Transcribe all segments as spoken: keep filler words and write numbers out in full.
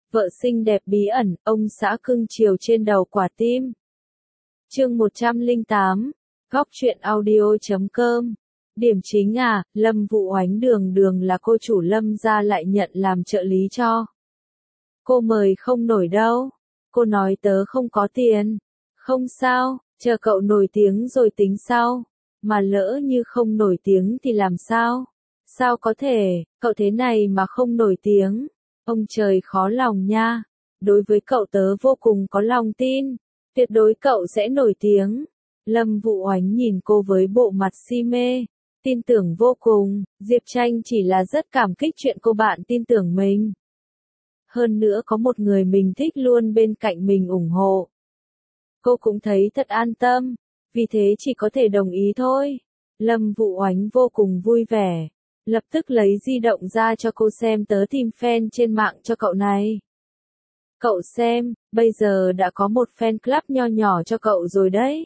Vợ xinh đẹp bí ẩn, ông xã cưng chiều trên đầu quả tim. Chương một trăm lẻ tám, góc truyện audio chấm com. Điểm chính à, Lâm Vũ Oánh đường đường là cô chủ Lâm gia lại nhận làm trợ lý cho. Cô mời không nổi đâu. Cô nói tớ không có tiền. Không sao, chờ cậu nổi tiếng rồi tính sau. Mà lỡ như không nổi tiếng thì làm sao? Sao có thể, cậu thế này mà không nổi tiếng? Ông trời khó lòng nha. Đối với cậu tớ vô cùng có lòng tin. Tuyệt đối cậu sẽ nổi tiếng. Lâm Vũ Oánh nhìn cô với bộ mặt si mê. Tin tưởng vô cùng, Diệp Tranh chỉ là rất cảm kích chuyện cô bạn tin tưởng mình. Hơn nữa có một người mình thích luôn bên cạnh mình ủng hộ. Cô cũng thấy thật an tâm, vì thế chỉ có thể đồng ý thôi. Lâm Vũ Oánh vô cùng vui vẻ, lập tức lấy di động ra cho cô xem tớ tìm fan trên mạng cho cậu này. Cậu xem, bây giờ đã có một fan club nho nhỏ cho cậu rồi đấy.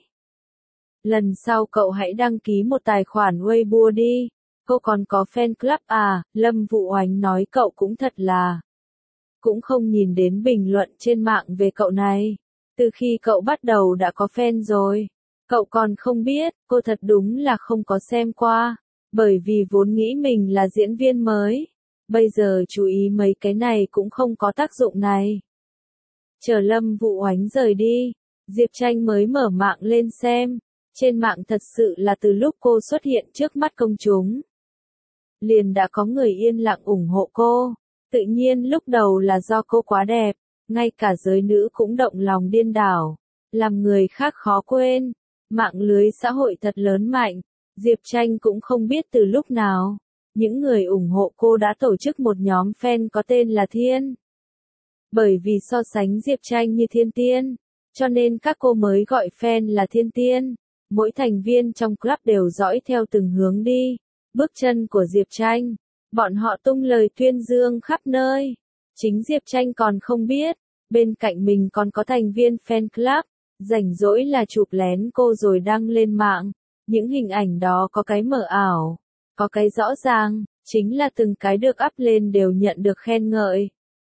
Lần sau cậu hãy đăng ký một tài khoản Weibo đi. Cô còn có fan club à? Lâm Vũ Oánh nói cậu cũng thật là. Cũng không nhìn đến bình luận trên mạng về cậu này. Từ khi cậu bắt đầu đã có fan rồi. Cậu còn không biết, cô thật đúng là không có xem qua. Bởi vì vốn nghĩ mình là diễn viên mới. Bây giờ chú ý mấy cái này cũng không có tác dụng này. Chờ Lâm Vũ Oánh rời đi, Diệp Tranh mới mở mạng lên xem. Trên mạng thật sự là từ lúc cô xuất hiện trước mắt công chúng, liền đã có người yên lặng ủng hộ cô. Tự nhiên lúc đầu là do cô quá đẹp, ngay cả giới nữ cũng động lòng điên đảo, làm người khác khó quên. Mạng lưới xã hội thật lớn mạnh, Diệp Tranh cũng không biết từ lúc nào, những người ủng hộ cô đã tổ chức một nhóm fan có tên là Thiên. Bởi vì so sánh Diệp Tranh như thiên tiên, cho nên các cô mới gọi fan là thiên tiên. Mỗi thành viên trong club đều dõi theo từng hướng đi, bước chân của Diệp Tranh. Bọn họ tung lời tuyên dương khắp nơi. Chính Diệp Tranh còn không biết, bên cạnh mình còn có thành viên fan club, rảnh rỗi là chụp lén cô rồi đăng lên mạng. Những hình ảnh đó có cái mờ ảo, có cái rõ ràng, chính là từng cái được up lên đều nhận được khen ngợi.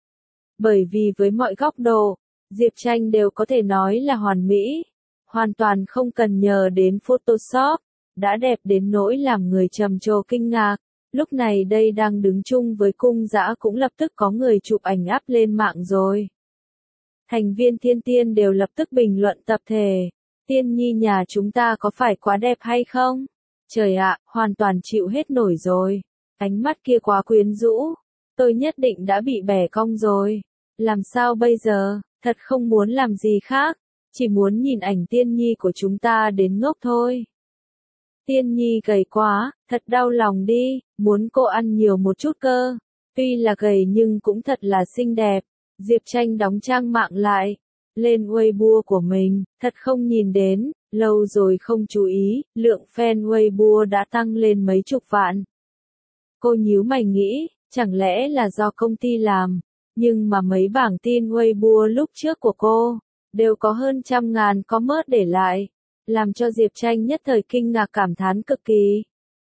Bởi vì với mọi góc độ, Diệp Tranh đều có thể nói là hoàn mỹ. Hoàn toàn không cần nhờ đến Photoshop, đã đẹp đến nỗi làm người trầm trồ kinh ngạc. Lúc này đây đang đứng chung với cung dã cũng lập tức có người chụp ảnh up lên mạng rồi. Thành viên Thiên Tiên đều lập tức bình luận tập thể. Tiên nhi nhà chúng ta có phải quá đẹp hay không? Trời ạ, hoàn toàn chịu hết nổi rồi. Ánh mắt kia quá quyến rũ. Tôi nhất định đã bị bẻ cong rồi. Làm sao bây giờ, thật không muốn làm gì khác. Chỉ muốn nhìn ảnh Tiên nhi của chúng ta đến ngốc thôi. Tiên nhi gầy quá, thật đau lòng đi, muốn cô ăn nhiều một chút cơ. Tuy là gầy nhưng cũng thật là xinh đẹp. Diệp Tranh đóng trang mạng lại, lên Weibo của mình, thật không nhìn đến, lâu rồi không chú ý, lượng fan Weibo đã tăng lên mấy chục vạn. Cô nhíu mày nghĩ, chẳng lẽ là do công ty làm, nhưng mà mấy bảng tin Weibo lúc trước của cô đều có hơn trăm ngàn comment để lại, làm cho Diệp Tranh nhất thời kinh ngạc cảm thán cực kỳ.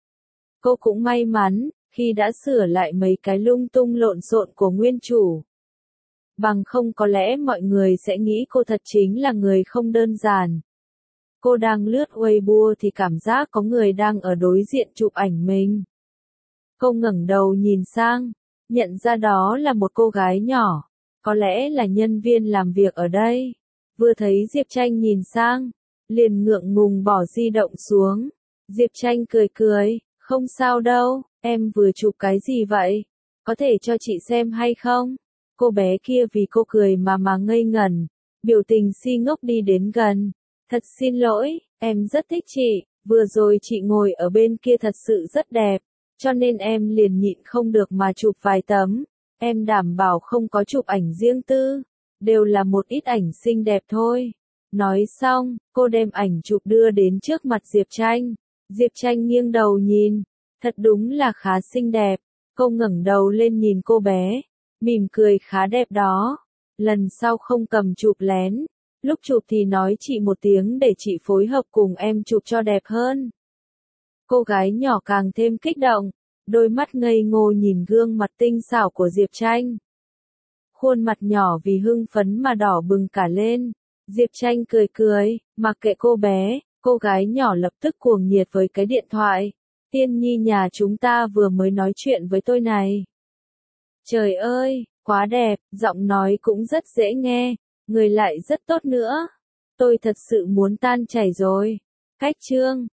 Cô cũng may mắn, khi đã sửa lại mấy cái lung tung lộn xộn của nguyên chủ. Bằng không có lẽ mọi người sẽ nghĩ cô thật chính là người không đơn giản. Cô đang lướt Weibo thì cảm giác có người đang ở đối diện chụp ảnh mình. Cô ngẩng đầu nhìn sang, nhận ra đó là một cô gái nhỏ, có lẽ là nhân viên làm việc ở đây. Vừa thấy Diệp Tranh nhìn sang, liền ngượng ngùng bỏ di động xuống. Diệp Tranh cười cười, không sao đâu, em vừa chụp cái gì vậy? Có thể cho chị xem hay không? Cô bé kia vì cô cười mà mà ngây ngẩn, biểu tình si ngốc đi đến gần. Thật xin lỗi, em rất thích chị, vừa rồi chị ngồi ở bên kia thật sự rất đẹp, cho nên em liền nhịn không được mà chụp vài tấm. Em đảm bảo không có chụp ảnh riêng tư, đều là một ít ảnh xinh đẹp thôi. Nói xong, cô đem ảnh chụp đưa đến trước mặt Diệp Tranh. Diệp Tranh nghiêng đầu nhìn, thật đúng là khá xinh đẹp. Cô ngẩng đầu lên nhìn cô bé, mỉm cười khá đẹp đó. Lần sau không cầm chụp lén, lúc chụp thì nói chị một tiếng để chị phối hợp cùng em chụp cho đẹp hơn. Cô gái nhỏ càng thêm kích động, đôi mắt ngây ngô nhìn gương mặt tinh xảo của Diệp Tranh. khuôn mặt nhỏ vì hưng phấn mà đỏ bừng cả lên. Diệp Tranh cười cười, mặc kệ cô bé, cô gái nhỏ lập tức cuồng nhiệt với cái điện thoại. Tiên nhi nhà chúng ta vừa mới nói chuyện với tôi này. Trời ơi, quá đẹp, giọng nói cũng rất dễ nghe, người lại rất tốt nữa. Tôi thật sự muốn tan chảy rồi. Cách chương